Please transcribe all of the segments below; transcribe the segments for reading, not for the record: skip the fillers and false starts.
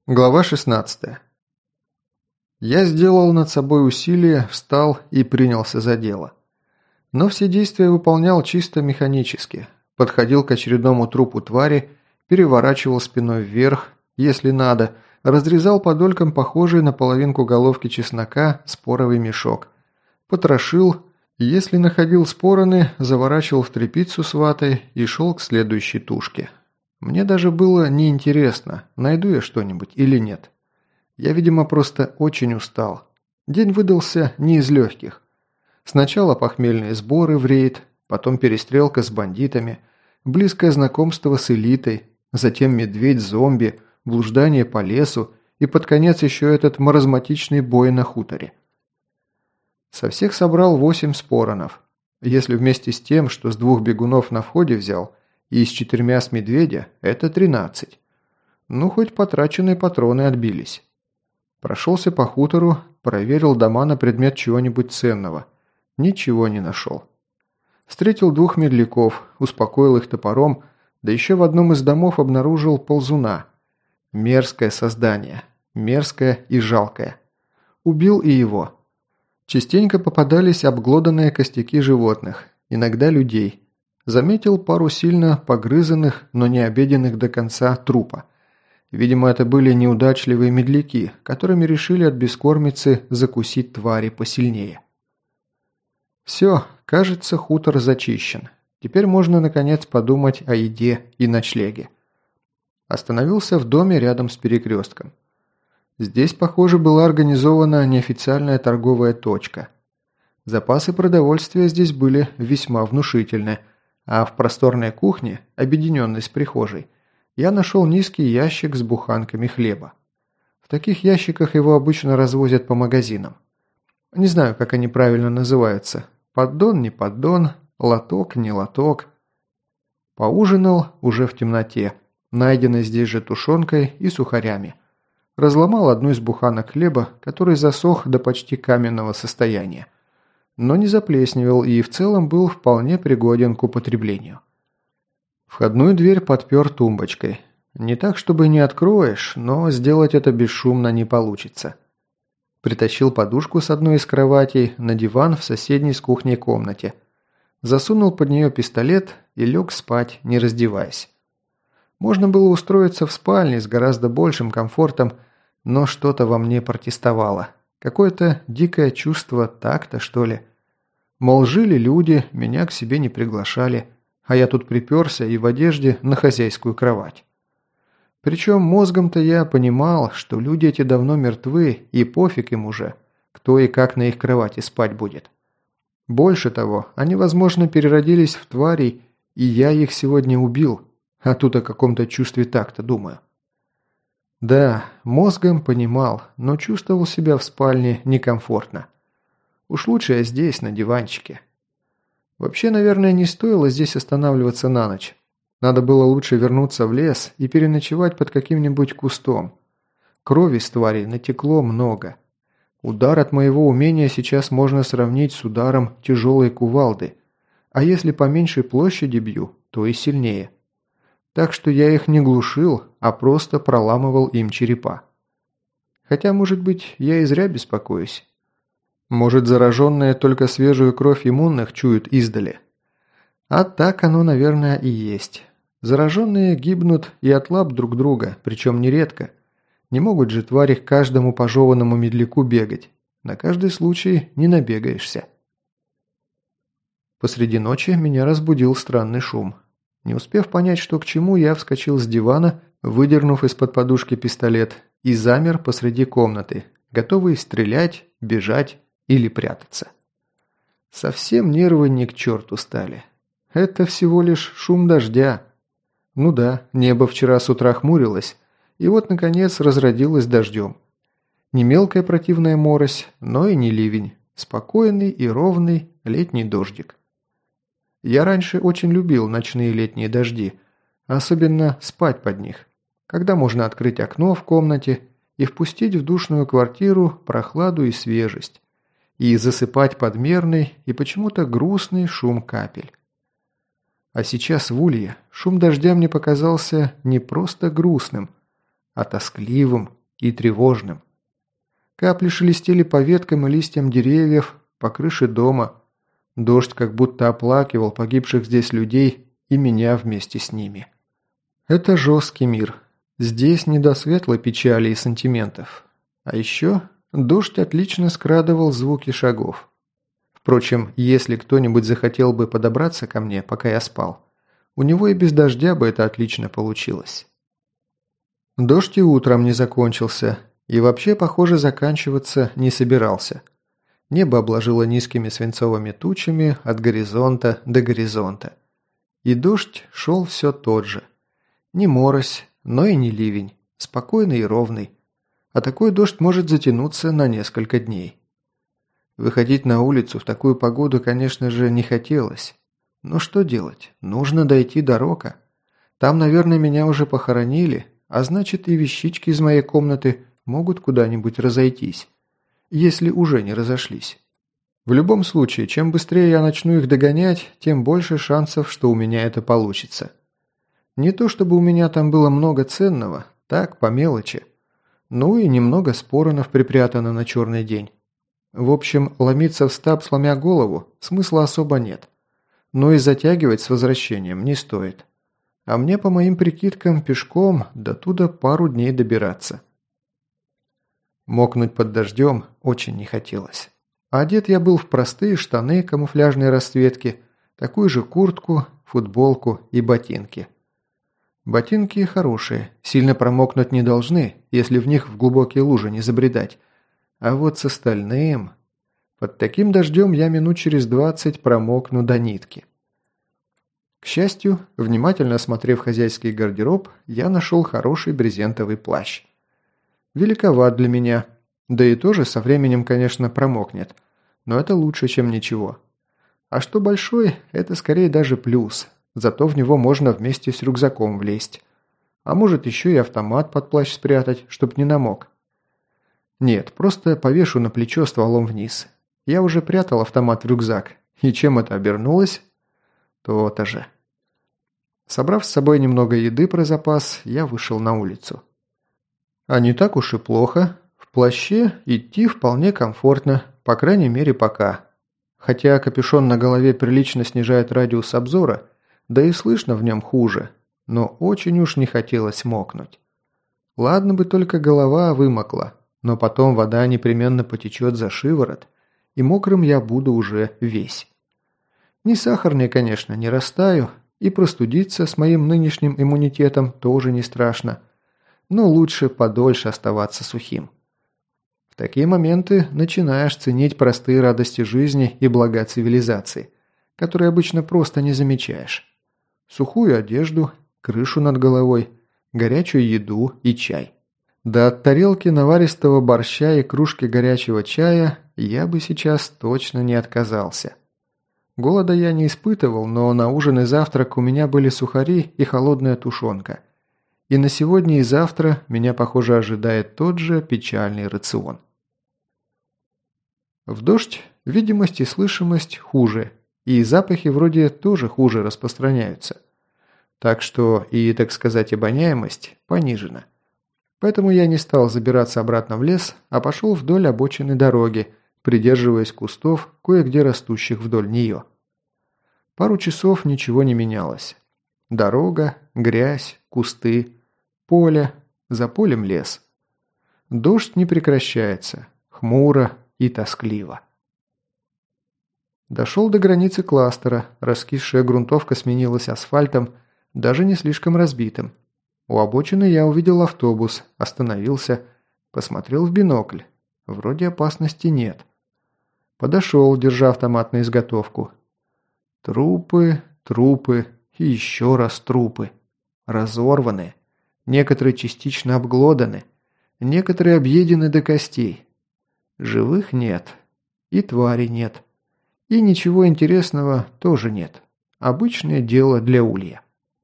Глава 16. Я сделал над собой усилие, встал и принялся за дело. Но все действия выполнял чисто механически. Подходил к очередному трупу твари, переворачивал спиной вверх, если надо, разрезал по долькам похожий на половинку головки чеснока споровый мешок. Потрошил, если находил спороны, заворачивал в тряпицу с ватой и шел к следующей тушке. Мне даже было неинтересно, найду я что-нибудь или нет. Я, видимо, просто очень устал. День выдался не из легких. Сначала похмельные сборы в рейд, потом перестрелка с бандитами, близкое знакомство с элитой, затем медведь-зомби, блуждание по лесу и под конец еще этот маразматичный бой на хуторе. Со всех собрал 8 споронов. Если вместе с тем, что с 2 бегунов на входе взял, и с 4 с медведя – это 13. Ну, хоть потраченные патроны отбились. Прошелся по хутору, проверил дома на предмет чего-нибудь ценного. Ничего не нашел. Встретил 2 медляков, успокоил их топором, да еще в одном из домов обнаружил ползуна. Мерзкое создание. Мерзкое и жалкое. Убил и его. Частенько попадались обглоданные костяки животных, иногда людей. Заметил пару сильно погрызанных, но не обеденных до конца трупа. Видимо, это были неудачливые медляки, которыми решили от бескормицы закусить твари посильнее. Все, кажется, хутор зачищен. Теперь можно, наконец, подумать о еде и ночлеге. Остановился в доме рядом с перекрестком. Здесь, похоже, была организована неофициальная торговая точка. Запасы продовольствия здесь были весьма внушительны, а в просторной кухне, объединенной с прихожей, я нашел низкий ящик с буханками хлеба. В таких ящиках его обычно развозят по магазинам. Не знаю, как они правильно называются. Поддон, не поддон, лоток, не лоток. Поужинал уже в темноте, найденной здесь же тушенкой и сухарями. Разломал одну из буханок хлеба, который засох до почти каменного состояния. Но не заплесневел и в целом был вполне пригоден к употреблению. Входную дверь подпер тумбочкой. Не так, чтобы не откроешь, но сделать это бесшумно не получится. Притащил подушку с одной из кроватей на диван в соседней с кухней комнате. Засунул под нее пистолет и лег спать, не раздеваясь. Можно было устроиться в спальне с гораздо большим комфортом, но что-то во мне протестовало. Какое-то дикое чувство такта, что ли. Мол, жили люди, меня к себе не приглашали, а я тут приперся и в одежде на хозяйскую кровать. Причем мозгом-то я понимал, что люди эти давно мертвы, и пофиг им уже, кто и как на их кровати спать будет. Больше того, они, возможно, переродились в тварей, и я их сегодня убил, а тут о каком-то чувстве такта думаю. Да, мозгом понимал, но чувствовал себя в спальне некомфортно. Уж лучше я здесь, на диванчике. Вообще, наверное, не стоило здесь останавливаться на ночь. Надо было лучше вернуться в лес и переночевать под каким-нибудь кустом. Крови с тварей натекло много. Удар от моего умения сейчас можно сравнить с ударом тяжелой кувалды. А если по меньшей площади бью, то и сильнее. Так что я их не глушил, а просто проламывал им черепа. Хотя, может быть, я и зря беспокоюсь. Может, зараженные только свежую кровь иммунных чуют издали. А так оно, наверное, и есть. Зараженные гибнут и от лап друг друга, причем нередко. Не могут же твари к каждому пожеванному медляку бегать. На каждый случай не набегаешься. Посреди ночи меня разбудил странный шум. Не успев понять, что к чему, я вскочил с дивана, выдернув из-под подушки пистолет, и замер посреди комнаты, готовый стрелять, бежать или прятаться. Совсем нервы ни к черту стали. Это всего лишь шум дождя. Ну да, небо вчера с утра хмурилось, и вот, наконец, разродилось дождем. Не мелкая противная морось, но и не ливень. Спокойный и ровный летний дождик. Я раньше очень любил ночные летние дожди, особенно спать под них, когда можно открыть окно в комнате и впустить в душную квартиру прохладу и свежесть, и засыпать под мерный и почему-то грустный шум капель. А сейчас в улье шум дождя мне показался не просто грустным, а тоскливым, и тревожным. Капли шелестели по веткам и листьям деревьев, по крыше дома. Дождь как будто оплакивал погибших здесь людей и меня вместе с ними. Это жесткий мир. Здесь не до светлой печали и сантиментов. А еще дождь отлично скрадывал звуки шагов. Впрочем, если кто-нибудь захотел бы подобраться ко мне, пока я спал, у него и без дождя бы это отлично получилось. Дождь и утром не закончился, и вообще, похоже, заканчиваться не собирался. Небо обложило низкими свинцовыми тучами от горизонта до горизонта. И дождь шел все тот же. Не морось, но и не ливень, спокойный и ровный. А такой дождь может затянуться на несколько дней. Выходить на улицу в такую погоду, конечно же, не хотелось. Но что делать? Нужно дойти до Рока. Там, наверное, меня уже похоронили, а значит и вещички из моей комнаты могут куда-нибудь разойтись, если уже не разошлись. В любом случае, чем быстрее я начну их догонять, тем больше шансов, что у меня это получится. Не то чтобы у меня там было много ценного, так, по мелочи. Ну и немного споронов припрятано на черный день. В общем, ломиться в стаб, сломя голову, смысла особо нет. Но и затягивать с возвращением не стоит. А мне, по моим прикидкам, пешком до туда пару дней добираться. Мокнуть под дождем очень не хотелось. Одет я был в простые штаны камуфляжной расцветки, такую же куртку, футболку и ботинки. Ботинки хорошие, сильно промокнуть не должны, если в них в глубокие лужи не забредать. А вот с остальным... Под таким дождем я минут через 20 промокну до нитки. К счастью, внимательно осмотрев хозяйский гардероб, я нашел хороший брезентовый плащ. Великоват для меня, да и тоже со временем, конечно, промокнет, но это лучше, чем ничего. А что большой, это скорее даже плюс, зато в него можно вместе с рюкзаком влезть. А может еще и автомат под плащ спрятать, чтоб не намок. Нет, просто повешу на плечо стволом вниз. Я уже прятал автомат в рюкзак, и чем это обернулось? То-то же. Собрав с собой немного еды про запас, я вышел на улицу. А не так уж и плохо. В плаще идти вполне комфортно, по крайней мере пока. Хотя капюшон на голове прилично снижает радиус обзора, да и слышно в нем хуже, но очень уж не хотелось мокнуть. Ладно бы только голова вымокла, но потом вода непременно потечет за шиворот, и мокрым я буду уже весь. Не сахарный, конечно, не растаю, и простудиться с моим нынешним иммунитетом тоже не страшно, но лучше подольше оставаться сухим. В такие моменты начинаешь ценить простые радости жизни и блага цивилизации, которые обычно просто не замечаешь. Сухую одежду, крышу над головой, горячую еду и чай. Да от тарелки наваристого борща и кружки горячего чая я бы сейчас точно не отказался. Голода я не испытывал, но на ужин и завтрак у меня были сухари и холодная тушенка. И на сегодня и завтра меня, похоже, ожидает тот же печальный рацион. В дождь видимость и слышимость хуже, и запахи вроде тоже хуже распространяются. Так что и, так сказать, обоняемость понижена. Поэтому я не стал забираться обратно в лес, а пошел вдоль обочины дороги, придерживаясь кустов, кое-где растущих вдоль нее. Пару часов ничего не менялось. Дорога, грязь, кусты, поле, за полем лес. Дождь не прекращается, хмуро и тоскливо. Дошел до границы кластера, раскисшая грунтовка сменилась асфальтом, даже не слишком разбитым. У обочины я увидел автобус, остановился, посмотрел в бинокль. Вроде опасности нет. Подошел, держа автомат на изготовку. Трупы, трупы и еще раз трупы. Разорваны. Некоторые частично обглоданы. Некоторые объедены до костей. Живых нет. И твари нет. И ничего интересного тоже нет. Обычное дело для улья.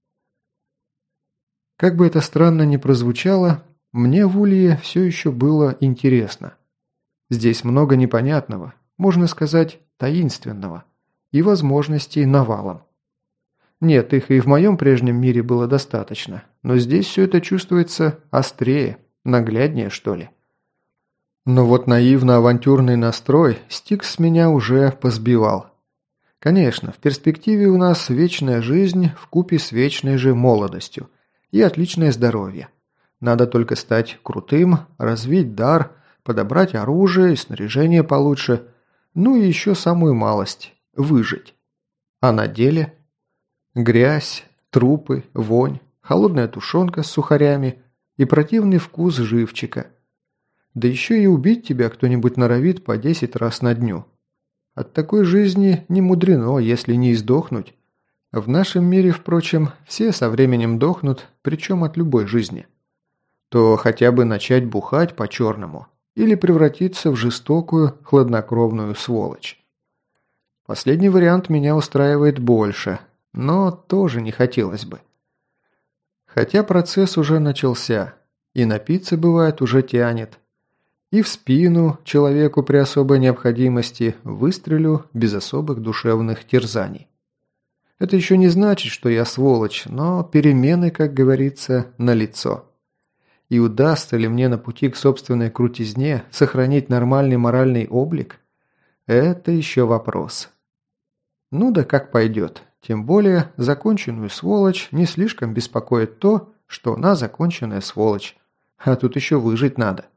Как бы это странно ни прозвучало, мне в улье все еще было интересно. Здесь много непонятного, можно сказать, таинственного, и возможностей навалом. Нет, их и в моем прежнем мире было достаточно, но здесь все это чувствуется острее, Нагляднее, что ли? Но вот наивно-авантюрный настрой Стикс меня уже позбивал. Конечно, в перспективе у нас вечная жизнь вкупе с вечной же молодостью и отличное здоровье. Надо только стать крутым, развить дар, подобрать оружие и снаряжение получше, ну и еще самую малость – выжить. А на деле? Грязь, трупы, вонь, холодная тушенка с сухарями и противный вкус живчика. Да еще и убить тебя кто-нибудь норовит по 10 раз на дню. От такой жизни не мудрено, если не издохнуть. В нашем мире, впрочем, все со временем дохнут, причем от любой жизни. То хотя бы начать бухать по-черному или превратиться в жестокую, хладнокровную сволочь. Последний вариант меня устраивает больше, но тоже не хотелось бы. Хотя процесс уже начался, и напиться, бывает, уже тянет. И в спину человеку при особой необходимости выстрелю без особых душевных терзаний. Это еще не значит, что я сволочь, но перемены, как говорится, налицо. И удастся ли мне на пути к собственной крутизне сохранить нормальный моральный облик? Это еще вопрос. Ну да как пойдет. Тем более, законченную сволочь не слишком беспокоит то, что она законченная сволочь. А тут еще выжить надо.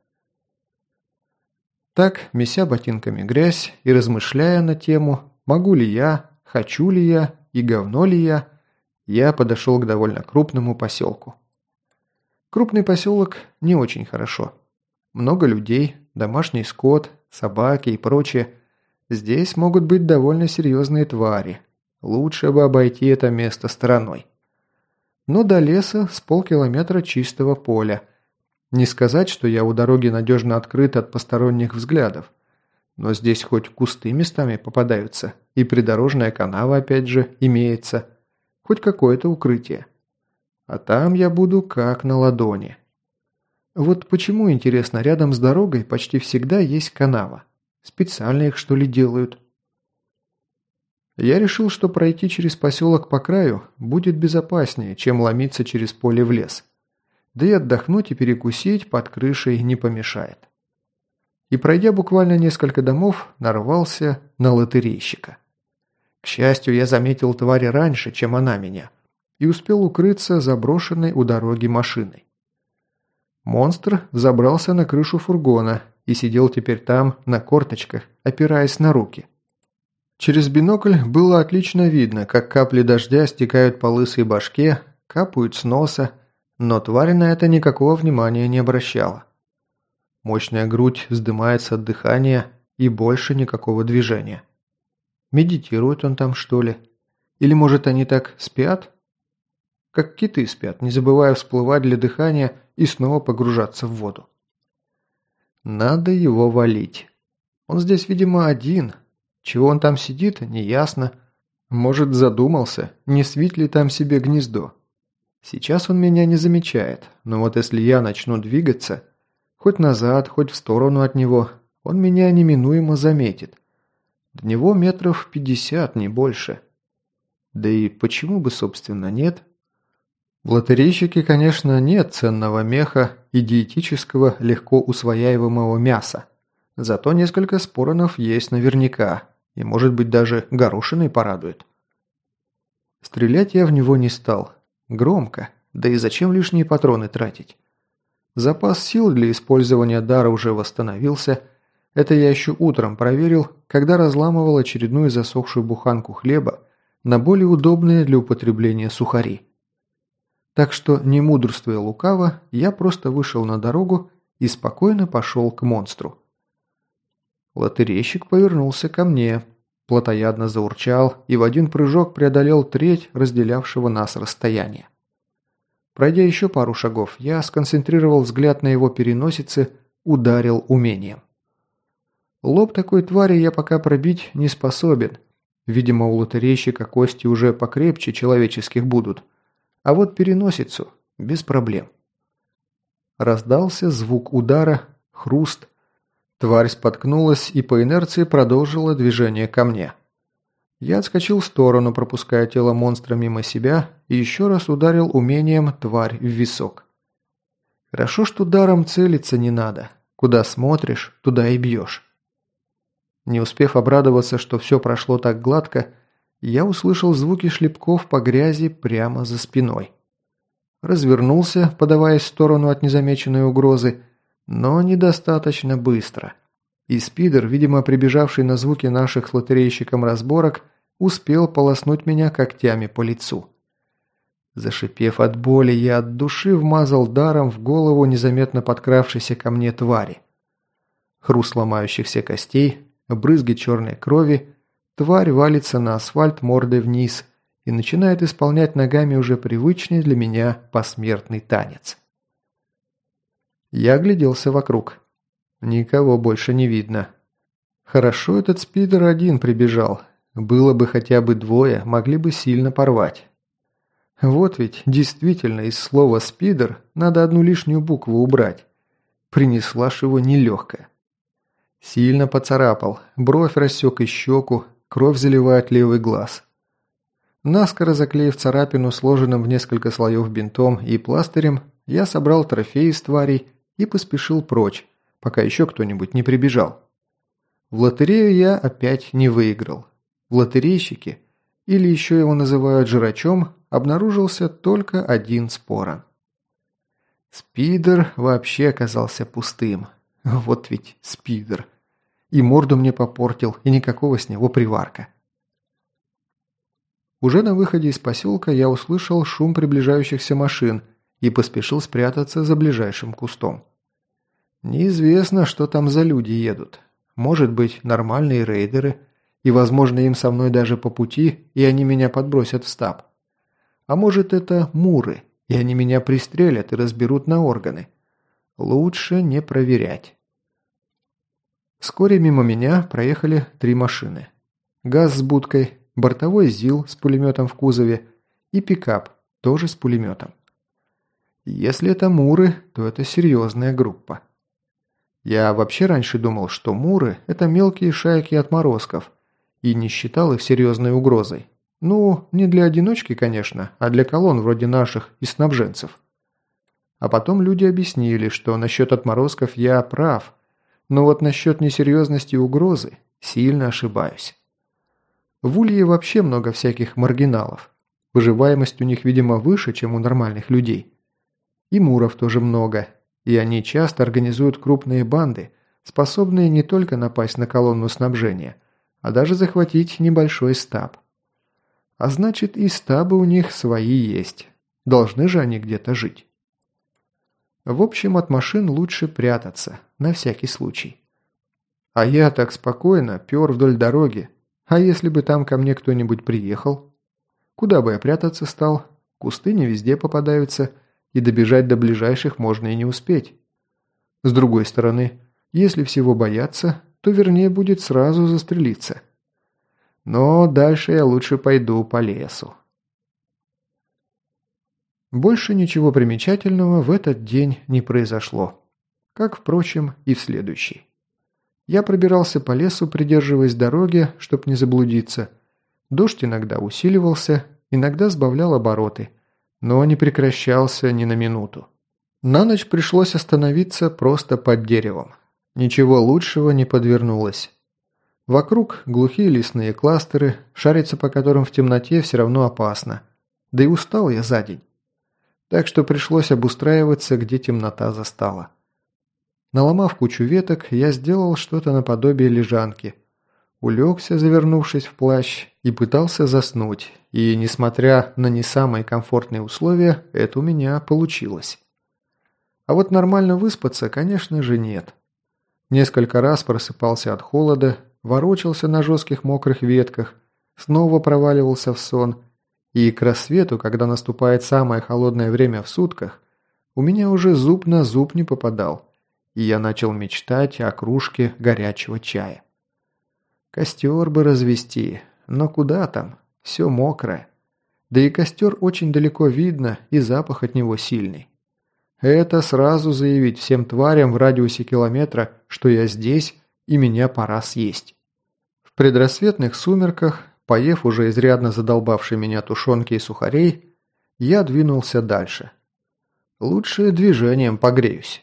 Так, меся ботинками грязь и размышляя на тему, могу ли я, хочу ли я и говно ли я подошел к довольно крупному поселку. Крупный поселок не очень хорошо. Много людей, домашний скот, собаки и прочее. Здесь могут быть довольно серьезные твари. Лучше бы обойти это место стороной. Но до леса с полкилометра чистого поля. Не сказать, что я у дороги надежно открыт от посторонних взглядов. Но здесь хоть кусты местами попадаются, и придорожная канава опять же имеется. Хоть какое-то укрытие. А там я буду как на ладони. Вот почему, интересно, рядом с дорогой почти всегда есть канава? Специально их, что ли, делают? Я решил, что пройти через поселок по краю будет безопаснее, чем ломиться через поле в лес. Да и отдохнуть и перекусить под крышей не помешает. И пройдя буквально несколько домов, нарвался на лотерейщика. К счастью, я заметил тварь раньше, чем она меня, и успел укрыться заброшенной у дороги машиной. Монстр забрался на крышу фургона и сидел теперь там на корточках, опираясь на руки. Через бинокль было отлично видно, как капли дождя стекают по лысой башке, капают с носа, но тварь на это никакого внимания не обращала. Мощная грудь вздымается от дыхания и больше никакого движения. Медитирует он там, что ли? Или, может, они так спят? Как киты спят, не забывая всплывать для дыхания и снова погружаться в воду. Надо его валить. Он здесь, видимо, один. Чего он там сидит, неясно. Может, задумался, не свить ли там себе гнездо. Сейчас он меня не замечает, но вот если я начну двигаться, хоть назад, хоть в сторону от него, он меня неминуемо заметит. До него метров 50, не больше. Да и почему бы, собственно, нет? В лотерейщике, конечно, нет ценного меха и диетического легко усвояемого мяса. Зато несколько споронов есть наверняка, и, может быть, даже горошиной порадует. Стрелять я в него не стал. Громко, да и зачем лишние патроны тратить? Запас сил для использования дара уже восстановился. Это я еще утром проверил, когда разламывал очередную засохшую буханку хлеба на более удобные для употребления сухари. Так что, не мудрствуя лукаво, я просто вышел на дорогу и спокойно пошел к монстру. Лотерейщик повернулся ко мне, плотоядно заурчал и в один прыжок преодолел треть разделявшего нас расстояния. Пройдя еще пару шагов, я сконцентрировал взгляд на его переносице, ударил умением. Лоб такой твари я пока пробить не способен. Видимо, у лотерейщика кости уже покрепче человеческих будут. А вот переносицу без проблем. Раздался звук удара, хруст. Тварь споткнулась и по инерции продолжила движение ко мне. Я отскочил в сторону, пропуская тело монстра мимо себя, и еще раз ударил умением тварь в висок. Хорошо, что даром целиться не надо. Куда смотришь, туда и бьешь. Не успев обрадоваться, что все прошло так гладко, я услышал звуки шлепков по грязи прямо за спиной. Развернулся, подаваясь в сторону от незамеченной угрозы, но недостаточно быстро. И спидер, видимо, прибежавший на звуки наших с лотерейщиком разборок, успел полоснуть меня когтями по лицу. Зашипев от боли, я от души вмазал даром в голову незаметно подкравшейся ко мне твари. Хруст ломающихся костей, брызги черной крови, тварь валится на асфальт мордой вниз и начинает исполнять ногами уже привычный для меня посмертный танец. Я огляделся вокруг. Никого больше не видно. Хорошо этот спидер один прибежал. Было бы хотя бы двое, могли бы сильно порвать. Вот ведь действительно из слова «спидер» надо одну лишнюю букву убрать. Принесла ж его нелегкая. Сильно поцарапал, бровь рассек и щеку, кровь заливает левый глаз. Наскоро заклеив царапину сложенным в несколько слоев бинтом и пластырем, я собрал трофеи с тварей и поспешил прочь, пока еще кто-нибудь не прибежал. В лотерею я опять не выиграл. В лотерейщике, или еще его называют жрачом, обнаружился только один спорон. Спидер вообще оказался пустым. Вот ведь спидер. И морду мне попортил, и никакого с него приварка. Уже на выходе из поселка я услышал шум приближающихся машин и поспешил спрятаться за ближайшим кустом. Неизвестно, что там за люди едут. Может быть, нормальные рейдеры, и, возможно, им со мной даже по пути, и они меня подбросят в стаб. А может, это муры, и они меня пристрелят и разберут на органы. Лучше не проверять. Вскоре мимо меня проехали 3 машины. ГАЗ с будкой, бортовой ЗИЛ с пулеметом в кузове и пикап, тоже с пулеметом. Если это муры, то это серьезная группа. Я вообще раньше думал, что муры – это мелкие шайки отморозков, и не считал их серьезной угрозой. Ну, не для одиночки, конечно, а для колонн вроде наших и снабженцев. А потом люди объяснили, что насчет отморозков я прав, но вот насчет несерьезности угрозы сильно ошибаюсь. В Улье вообще много всяких маргиналов. Выживаемость у них, видимо, выше, чем у нормальных людей. И муров тоже много, и они часто организуют крупные банды, способные не только напасть на колонну снабжения, а даже захватить небольшой стаб. А значит, и стабы у них свои есть. Должны же они где-то жить. В общем, от машин лучше прятаться, на всякий случай. А я так спокойно пер вдоль дороги. А если бы там ко мне кто-нибудь приехал? Куда бы я прятаться стал? Кусты не везде попадаются, и добежать до ближайших можно и не успеть. С другой стороны, если всего бояться, то вернее будет сразу застрелиться. Но дальше я лучше пойду по лесу. Больше ничего примечательного в этот день не произошло. Как, впрочем, и в следующий. Я пробирался по лесу, придерживаясь дороги, чтоб не заблудиться. Дождь иногда усиливался, иногда сбавлял обороты, но не прекращался ни на минуту. На ночь пришлось остановиться просто под деревом. Ничего лучшего не подвернулось. Вокруг глухие лесные кластеры, шариться по которым в темноте все равно опасно. Да и устал я за день. Так что пришлось обустраиваться, где темнота застала. Наломав кучу веток, я сделал что-то наподобие лежанки. Улегся, завернувшись в плащ, и пытался заснуть. И, несмотря на не самые комфортные условия, это у меня получилось. А вот нормально выспаться, конечно же, нет. Несколько раз просыпался от холода, ворочался на жестких мокрых ветках, снова проваливался в сон, и к рассвету, когда наступает самое холодное время в сутках, у меня уже зуб на зуб не попадал, и я начал мечтать о кружке горячего чая. Костер бы развести, но куда там, все мокрое. Да и костер очень далеко видно, и запах от него сильный. Это сразу заявить всем тварям в радиусе километра, что я здесь и меня пора съесть. В предрассветных сумерках, поев уже изрядно задолбавший меня тушенки и сухарей, я двинулся дальше. Лучше движением погреюсь.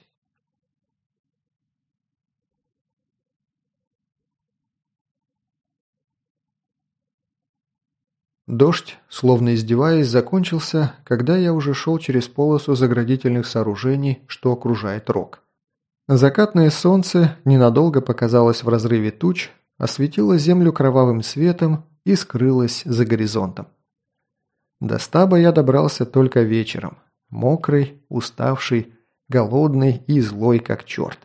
Дождь, словно издеваясь, закончился, когда я уже шел через полосу заградительных сооружений, что окружает рог. Закатное солнце ненадолго показалось в разрыве туч, осветило землю кровавым светом и скрылось за горизонтом. До стаба я добрался только вечером, мокрый, уставший, голодный и злой как черт.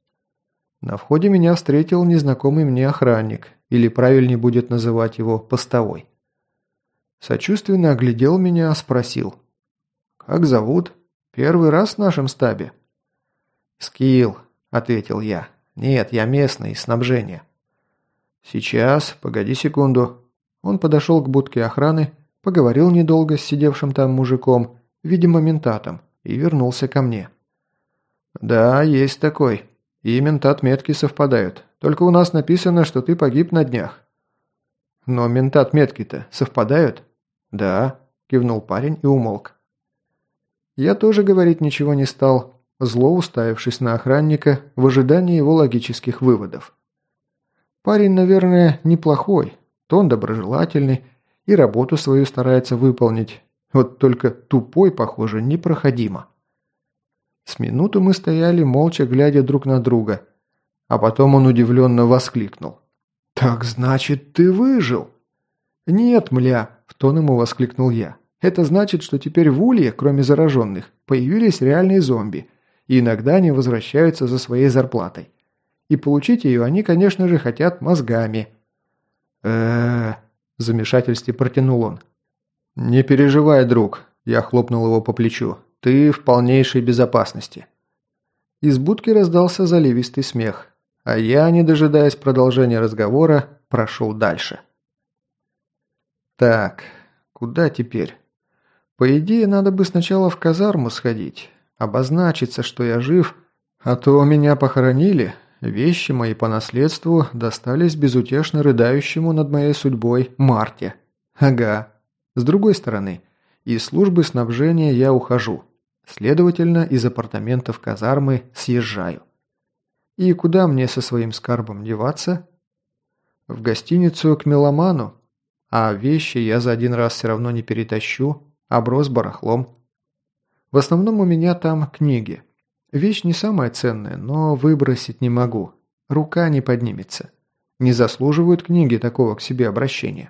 На входе меня встретил незнакомый мне охранник, или правильнее будет называть его постовой. Сочувственно оглядел меня, спросил. «Как зовут? Первый раз в нашем стабе?» «Скилл», — ответил я. «Нет, я местный, из снабжения». «Сейчас, погоди секунду». Он подошел к будке охраны, поговорил недолго с сидевшим там мужиком, видимо, ментатом, и вернулся ко мне. «Да, есть такой. И ментат метки совпадают. Только у нас написано, что ты погиб на днях». «Но ментат метки-то совпадают?» «Да», – кивнул парень и умолк. Я тоже говорить ничего не стал, зло уставившись на охранника в ожидании его логических выводов. Парень, наверное, неплохой, тон доброжелательный и работу свою старается выполнить, вот только тупой, похоже, непроходимо. С минуту мы стояли, молча глядя друг на друга, а потом он удивленно воскликнул. «Так значит, ты выжил?» «Нет, мля!» – в тон ему воскликнул я. «Это значит, что теперь в Улье, кроме зараженных, появились реальные зомби, и иногда они возвращаются за своей зарплатой. И получить ее они, конечно же, хотят мозгами». В замешательстве протянул он. «Не переживай, друг», – я хлопнул его по плечу. «Ты в полнейшей безопасности». Из будки раздался заливистый смех, а я, не дожидаясь продолжения разговора, прошел дальше. Так, куда теперь? По идее, надо бы сначала в казарму сходить, обозначиться, что я жив, а то меня похоронили, вещи мои по наследству достались безутешно рыдающему над моей судьбой Марте. Ага. С другой стороны, из службы снабжения я ухожу, следовательно, из апартаментов казармы съезжаю. И куда мне со своим скарбом деваться? В гостиницу к меломану? А вещи я за один раз все равно не перетащу, оброс барахлом. В основном у меня там книги. Вещь не самая ценная, но выбросить не могу. Рука не поднимется. Не заслуживают книги такого к себе обращения.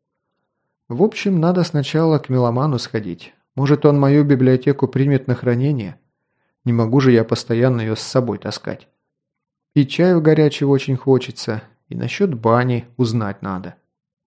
В общем, надо сначала к меломану сходить. Может, он мою библиотеку примет на хранение? Не могу же я постоянно ее с собой таскать. И чаю горячего очень хочется, и насчет бани узнать надо.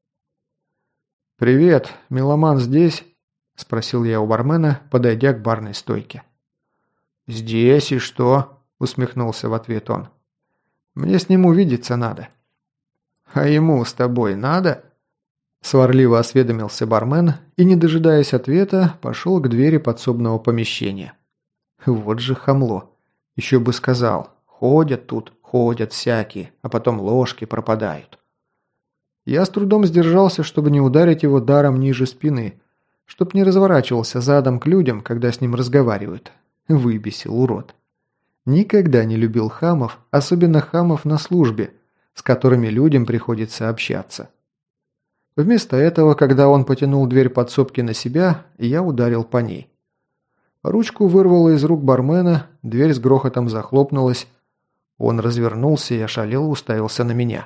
«Привет, меломан здесь?» – спросил я у бармена, подойдя к барной стойке. «Здесь и что?» – усмехнулся в ответ он. «Мне с ним увидеться надо». «А ему с тобой надо?» Сварливо осведомился бармен и, не дожидаясь ответа, пошел к двери подсобного помещения. Вот же хамло. Еще бы сказал, ходят тут, ходят всякие, а потом ложки пропадают. Я с трудом сдержался, чтобы не ударить его даром ниже спины, чтоб не разворачивался задом к людям, когда с ним разговаривают. Выбесил, урод. Никогда не любил хамов, особенно хамов на службе, с которыми людям приходится общаться. Вместо этого, когда он потянул дверь подсобки на себя, я ударил по ней. Ручку вырвало из рук бармена, дверь с грохотом захлопнулась. Он развернулся и ошалело уставился на меня.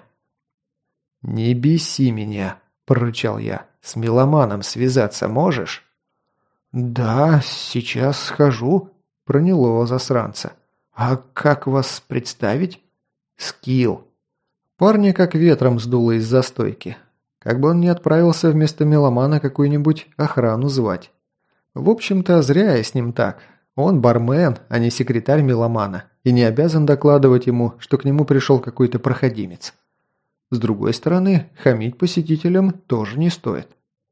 «Не беси меня», – прорычал я. «С меломаном связаться можешь?» «Да, сейчас схожу», – проняло засранца. «А как вас представить?» «Скилл». Парня как ветром сдуло из застойки. Как бы он ни отправился вместо меломана какую-нибудь охрану звать. В общем-то, зря я с ним так. Он бармен, а не секретарь меломана, и не обязан докладывать ему, что к нему пришел какой-то проходимец. С другой стороны, хамить посетителям тоже не стоит.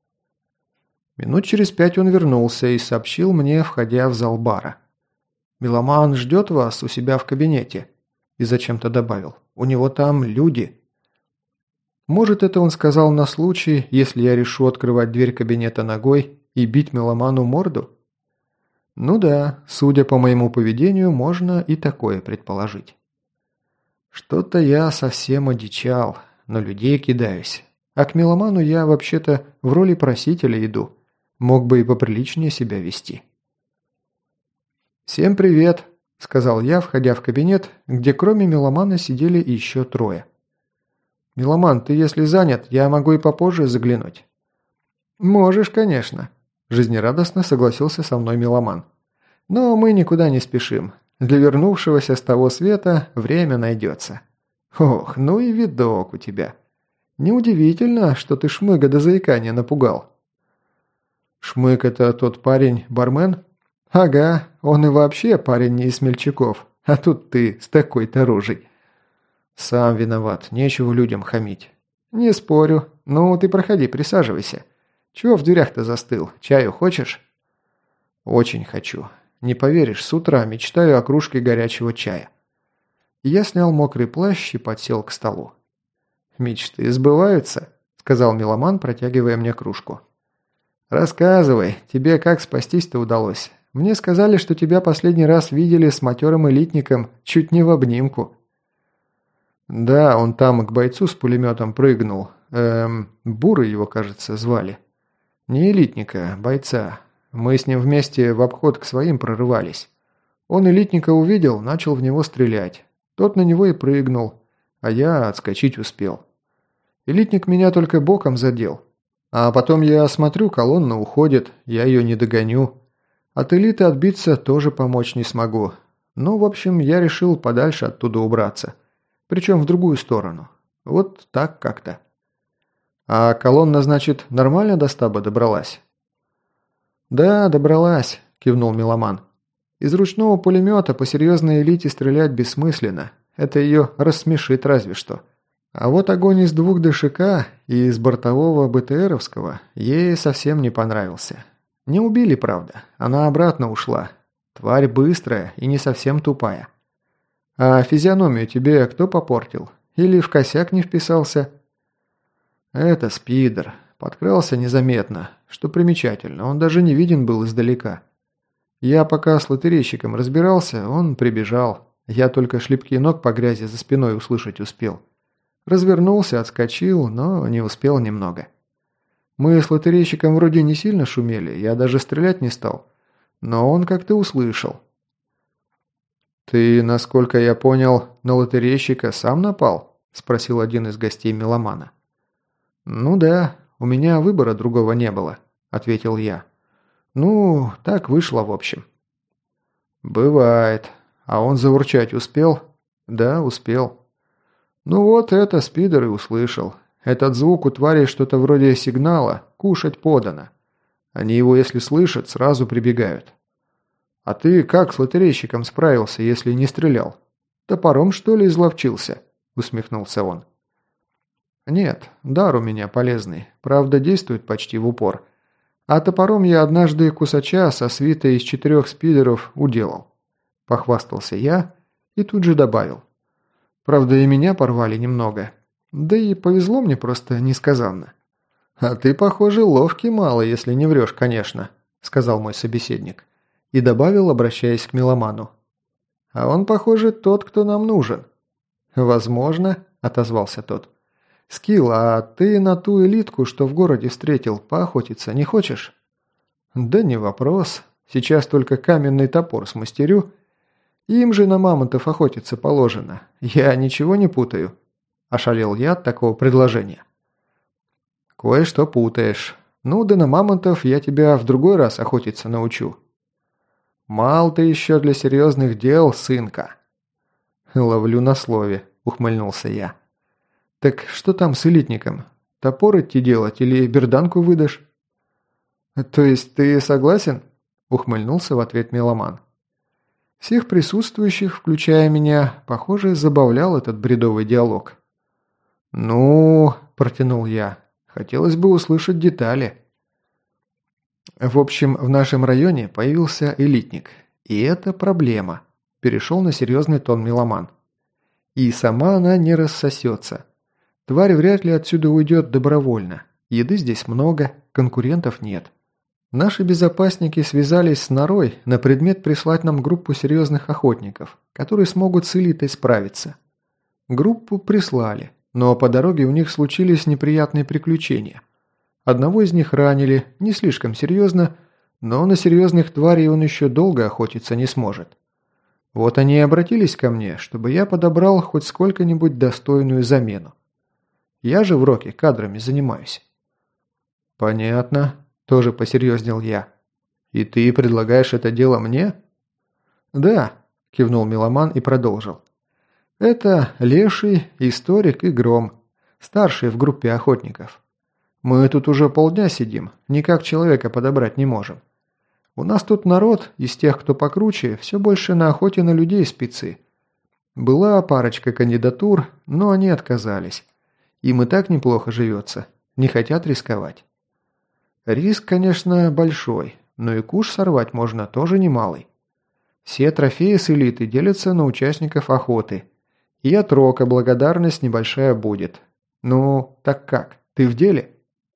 Минут через 5 он вернулся и сообщил мне, входя в зал бара. «Меломан ждет вас у себя в кабинете». И зачем-то добавил. «У него там люди». Может, это он сказал на случай, если я решу открывать дверь кабинета ногой и бить меломану морду? Ну да, судя по моему поведению, можно и такое предположить. Что-то я совсем одичал, на людей кидаюсь. А к меломану я вообще-то в роли просителя иду. Мог бы и поприличнее себя вести. «Всем привет», – сказал я, входя в кабинет, где кроме меломана сидели еще трое. «Меломан, ты если занят, я могу и попозже заглянуть». «Можешь, конечно», – жизнерадостно согласился со мной меломан. «Но мы никуда не спешим. Для вернувшегося с того света время найдется». «Ох, ну и видок у тебя. Неудивительно, что ты Шмыга до заикания напугал». «Шмык – это тот парень, бармен?» «Ага, он и вообще парень не из смельчаков, а тут ты с такой-то рожей». «Сам виноват, нечего людям хамить». «Не спорю. Ну, ты проходи, присаживайся. Чего в дверях-то застыл? Чаю хочешь?» «Очень хочу. Не поверишь, с утра мечтаю о кружке горячего чая». Я снял мокрый плащ и подсел к столу. «Мечты сбываются», – сказал меломан, протягивая мне кружку. «Рассказывай, тебе как спастись-то удалось? Мне сказали, что тебя последний раз видели с матерым элитником чуть не в обнимку». «Да, он там к бойцу с пулеметом прыгнул. Бурый его, кажется, звали. Не элитника, бойца. Мы с ним вместе в обход к своим прорывались. Он элитника увидел, начал в него стрелять. Тот на него и прыгнул, а я отскочить успел. Элитник меня только боком задел. А потом я смотрю, колонна уходит, я ее не догоню. От элиты отбиться тоже помочь не смогу. Ну, в общем, я решил подальше оттуда убраться. Причем в другую сторону. Вот так как-то». «А колонна, значит, нормально до стаба добралась?» «Да, добралась», – кивнул меломан. «Из ручного пулемета по серьезной элите стрелять бессмысленно. Это ее рассмешит разве что. А вот огонь из 2 ДШК и из бортового БТРовского ей совсем не понравился. Не убили, правда. Она обратно ушла. Тварь быстрая и не совсем тупая. А физиономию тебе кто попортил? Или в косяк не вписался?» «Это спидер. Подкрался незаметно. Что примечательно, он даже не виден был издалека. Я пока с лотерейщиком разбирался, он прибежал. Я только шлепки ног по грязи за спиной услышать успел. Развернулся, отскочил, но не успел немного. Мы с лотерейщиком вроде не сильно шумели, я даже стрелять не стал. Но он как-то услышал». «Ты, насколько я понял, на лотерейщика сам напал?» – спросил один из гостей меломана. «Ну да, у меня выбора другого не было», – ответил я. «Ну, так вышло в общем». «Бывает. А он заурчать успел?» «Да, успел». «Ну вот это спидер и услышал. Этот звук у тварей что-то вроде сигнала «кушать подано». Они его, если слышат, сразу прибегают». «А ты как с лотерейщиком справился, если не стрелял? Топором, что ли, изловчился?» – усмехнулся он. «Нет, дар у меня полезный, правда действует почти в упор. А топором я однажды кусача со свитой из 4 спидеров уделал». Похвастался я и тут же добавил. «Правда, и меня порвали немного. Да и повезло мне просто несказанно». «А ты, похоже, ловкий мало, если не врешь, конечно», – сказал мой собеседник. И добавил, обращаясь к меломану. «А он, похоже, тот, кто нам нужен». «Возможно», – отозвался тот. «Скилл, а ты на ту элитку, что в городе встретил, поохотиться не хочешь?» «Да не вопрос. Сейчас только каменный топор смастерю. Им же на мамонтов охотиться положено. Я ничего не путаю», – ошалел я от такого предложения. «Кое-что путаешь. Ну да на мамонтов я тебя в другой раз охотиться научу». «Мал ты еще для серьезных дел, сынка». «Ловлю на слове», – ухмыльнулся я. «Так что там с элитником? Топор идти делать или берданку выдашь?» «То есть ты согласен?» – ухмыльнулся в ответ меломан. Всех присутствующих, включая меня, похоже, забавлял этот бредовый диалог. «Ну...» – протянул я. «Хотелось бы услышать детали». В общем, в нашем районе появился элитник. И это проблема. Перешел на серьезный тон меломан. И сама она не рассосется. Тварь вряд ли отсюда уйдет добровольно. Еды здесь много, конкурентов нет. Наши безопасники связались с Норой на предмет прислать нам группу серьезных охотников, которые смогут с элитой справиться. Группу прислали, но по дороге у них случились неприятные приключения. Одного из них ранили, не слишком серьезно, но на серьезных тварей он еще долго охотиться не сможет. Вот они и обратились ко мне, чтобы я подобрал хоть сколько-нибудь достойную замену. Я же в Роке кадрами занимаюсь». «Понятно», – тоже посерьезнел я. «И ты предлагаешь это дело мне?» «Да», – кивнул меломан и продолжил. «Это Леший, Историк и Гром, старшие в группе охотников. Мы тут уже полдня сидим, никак человека подобрать не можем. У нас тут народ, из тех, кто покруче, все больше на охоте на людей спецы. Была парочка кандидатур, но они отказались. Им и так неплохо живется, не хотят рисковать. Риск, конечно, большой, но и куш сорвать можно тоже немалый. Все трофеи с элиты делятся на участников охоты. И от Рока благодарность небольшая будет. Ну, так как, ты в деле?»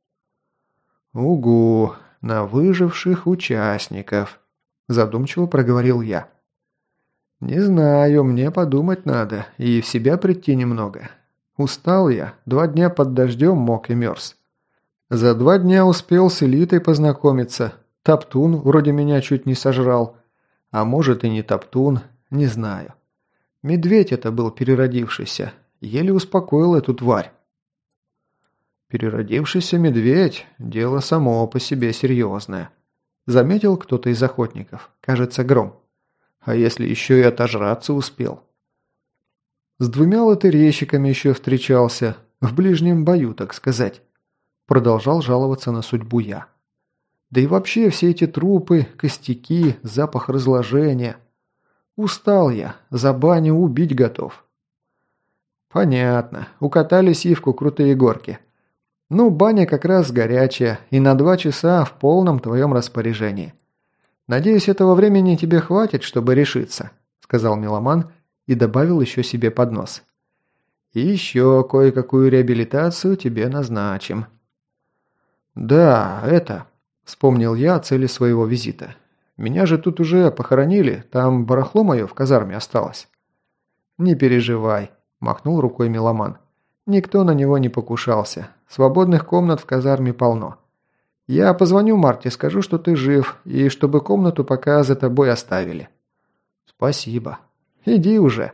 «Угу, на выживших участников», – задумчиво проговорил я. «Не знаю, мне подумать надо и в себя прийти немного. Устал я, 2 дня под дождем мок и мерз. За 2 дня успел с элитой познакомиться, топтун вроде меня чуть не сожрал. А может и не топтун, не знаю. Медведь это был переродившийся, еле успокоил эту тварь». «Переродившийся медведь – дело само по себе серьезное», – заметил кто-то из охотников, кажется, Гром. «А если еще и отожраться успел?» «С 2 лотерейщиками еще встречался, в ближнем бою, так сказать», – продолжал жаловаться на судьбу я. «Да и вообще все эти трупы, костяки, запах разложения. Устал я, за баню убить готов». «Понятно, укатали сивку крутые горки. Ну, баня как раз горячая и на 2 часа в полном твоем распоряжении. Надеюсь, этого времени тебе хватит, чтобы решиться», – сказал меломан и добавил еще себе под нос. «И еще кое-какую реабилитацию тебе назначим». «Да, это...» – вспомнил я о цели своего визита. «Меня же тут уже похоронили, там барахло мое в казарме осталось». «Не переживай», – махнул рукой меломан. «Никто на него не покушался. Свободных комнат в казарме полно. Я позвоню Марте, скажу, что ты жив, и чтобы комнату пока за тобой оставили». «Спасибо. Иди уже».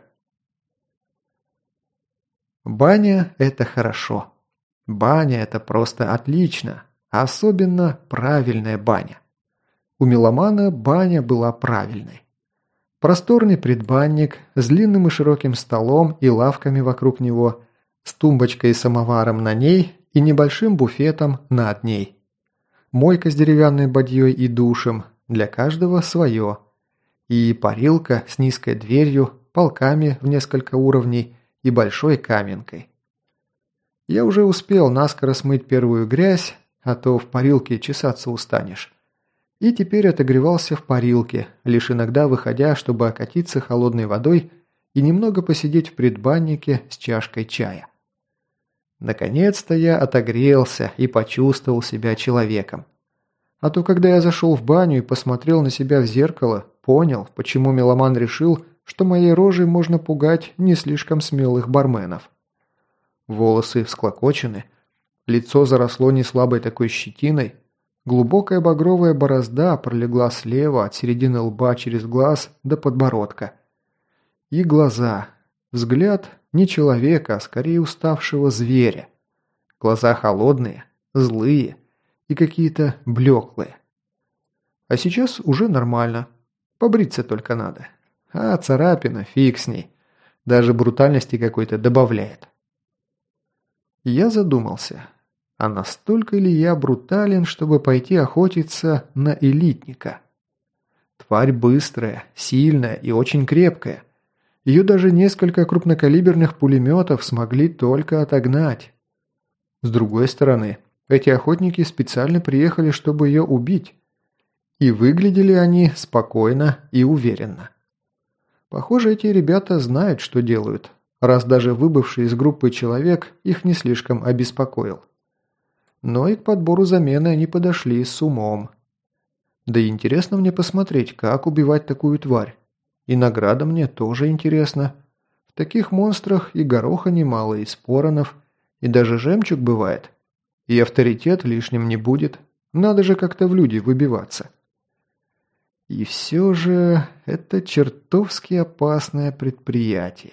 Баня – это хорошо. Баня – это просто отлично. Особенно правильная баня. У меломана баня была правильной. Просторный предбанник с длинным и широким столом и лавками вокруг него, с тумбочкой и самоваром на ней и небольшим буфетом над ней. Мойка с деревянной бадьей и душем, для каждого свое. И парилка с низкой дверью, полками в несколько уровней и большой каменкой. Я уже успел наскоро смыть первую грязь, а то в парилке чесаться устанешь. И теперь отогревался в парилке, лишь иногда выходя, чтобы окатиться холодной водой и немного посидеть в предбаннике с чашкой чая. Наконец-то я отогрелся и почувствовал себя человеком. А то, когда я зашел в баню и посмотрел на себя в зеркало, понял, почему меломан решил, что моей рожей можно пугать не слишком смелых барменов. Волосы всклокочены, лицо заросло неслабой такой щетиной, глубокая багровая борозда пролегла слева от середины лба через глаз до подбородка. И глаза. Взгляд не человека, а скорее уставшего зверя. Глаза холодные, злые и какие-то блеклые. А сейчас уже нормально. Побриться только надо. А царапина, фиг с ней. Даже брутальности какой-то добавляет. Я задумался, а настолько ли я брутален, чтобы пойти охотиться на элитника? Тварь быстрая, сильная и очень крепкая. Ее даже несколько крупнокалиберных пулеметов смогли только отогнать. С другой стороны, эти охотники специально приехали, чтобы ее убить. И выглядели они спокойно и уверенно. Похоже, эти ребята знают, что делают, раз даже выбывший из группы человек их не слишком обеспокоил. Но и к подбору замены они подошли с умом. Да и интересно мне посмотреть, как убивать такую тварь. И награда мне тоже интересна. В таких монстрах и гороха немало, и споронов, и даже жемчуг бывает. И авторитет лишним не будет. Надо же как-то в люди выбиваться. И все же это чертовски опасное предприятие.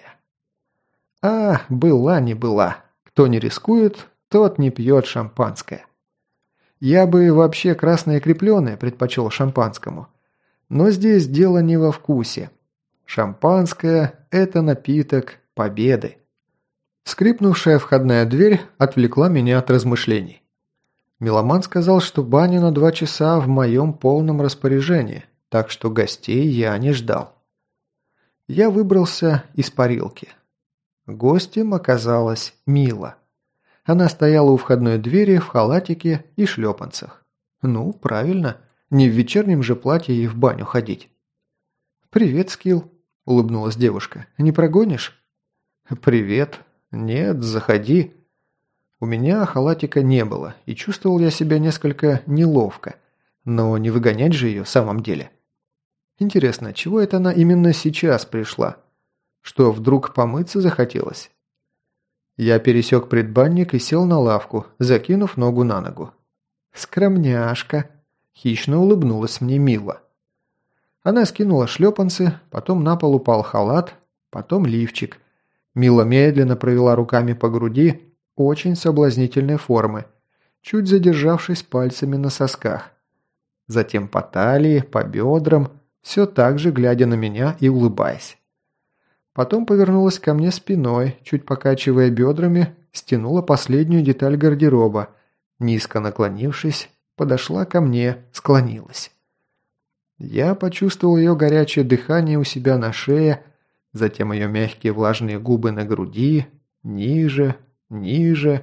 А, была не была. Кто не рискует, тот не пьет шампанское. Я бы вообще красное крепленое предпочел шампанскому. Но здесь дело не во вкусе. Шампанское – это напиток победы. Скрипнувшая входная дверь отвлекла меня от размышлений. Меломан сказал, что баня на 2 часа в моем полном распоряжении, так что гостей я не ждал. Я выбрался из парилки. Гостем оказалась Мила. Она стояла у входной двери в халатике и шлепанцах. Ну, правильно, не в вечернем же платье ей в баню ходить. «Привет, Скилл», – улыбнулась девушка. «Не прогонишь?» «Привет. Нет, заходи». У меня халатика не было, и чувствовал я себя несколько неловко, но не выгонять же ее в самом деле. Интересно, чего это она именно сейчас пришла? Что, вдруг помыться захотелось? Я пересек предбанник и сел на лавку, закинув ногу на ногу. «Скромняшка!» – хищно улыбнулась мне Мила. Она скинула шлепанцы, потом на пол упал халат, потом лифчик. Мила медленно провела руками по груди, очень соблазнительной формы, чуть задержавшись пальцами на сосках. Затем по талии, по бедрам, все так же глядя на меня и улыбаясь. Потом повернулась ко мне спиной, чуть покачивая бедрами, стянула последнюю деталь гардероба, низко наклонившись, подошла ко мне, склонилась. Я почувствовал ее горячее дыхание у себя на шее, затем ее мягкие влажные губы на груди, ниже, ниже.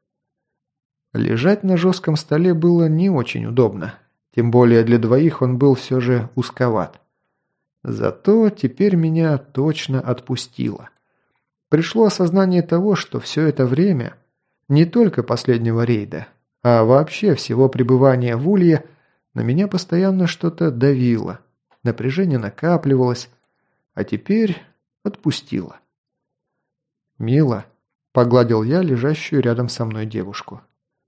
Лежать на жестком столе было не очень удобно, тем более для двоих он был все же узковат. Зато теперь меня точно отпустило. Пришло осознание того, что все это время, не только последнего рейда, а вообще всего пребывания в Улье, на меня постоянно что-то давило, напряжение накапливалось, а теперь отпустило. «Мила», – погладил я лежащую рядом со мной девушку.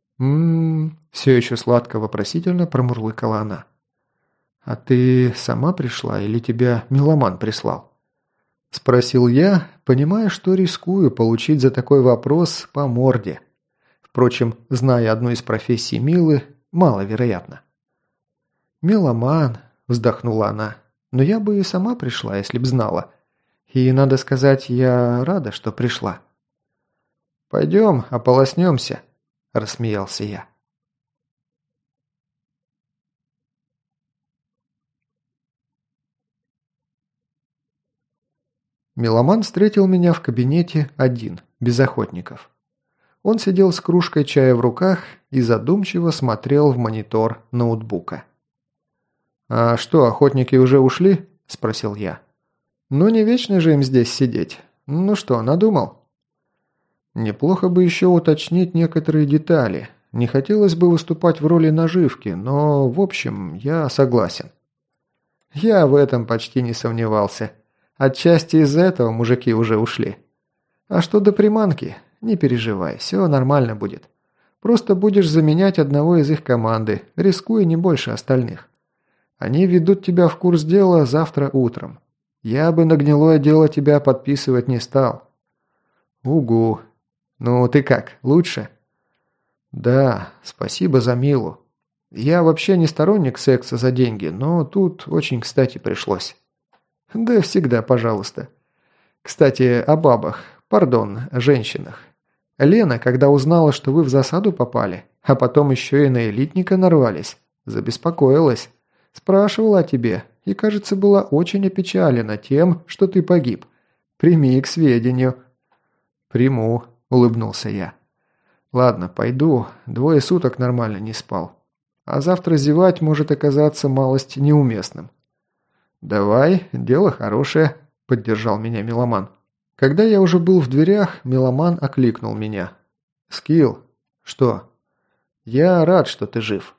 Все еще сладко-вопросительно промурлыкала она. «А ты сама пришла или тебя Меломан прислал?» Спросил я, понимая, что рискую получить за такой вопрос по морде. Впрочем, зная одну из профессий Милы, маловероятно. «Меломан», – вздохнула она, – «но я бы и сама пришла, если б знала. И, надо сказать, я рада, что пришла». «Пойдем, ополоснемся», – рассмеялся я. Меломан встретил меня в кабинете один, без охотников. Он сидел с кружкой чая в руках и задумчиво смотрел в монитор ноутбука. «А что, охотники уже ушли?» – спросил я. «Ну не вечно же им здесь сидеть. Ну что, надумал?» «Неплохо бы еще уточнить некоторые детали. Не хотелось бы выступать в роли наживки, но, в общем, я согласен». Я в этом почти не сомневался. Отчасти из-за этого мужики уже ушли. А что до приманки, не переживай, все нормально будет. Просто будешь заменять одного из их команды, рискуя не больше остальных. Они ведут тебя в курс дела завтра утром. Я бы на гнилое дело тебя подписывать не стал». «Угу. Ну ты как, лучше?» «Да, спасибо за Милу. Я вообще не сторонник секса за деньги, но тут очень кстати пришлось». «Да всегда, пожалуйста. Кстати, о бабах, пардон, женщинах. Лена, когда узнала, что вы в засаду попали, а потом еще и на элитника нарвались, забеспокоилась. Спрашивала о тебе и, кажется, была очень опечалена тем, что ты погиб. Прими к сведению». «Приму», – улыбнулся я. «Ладно, пойду, 2 суток нормально не спал. А завтра зевать может оказаться малость неуместным». «Давай, дело хорошее», – поддержал меня Меломан. Когда я уже был в дверях, Меломан окликнул меня. «Скилл». «Что?» «Я рад, что ты жив».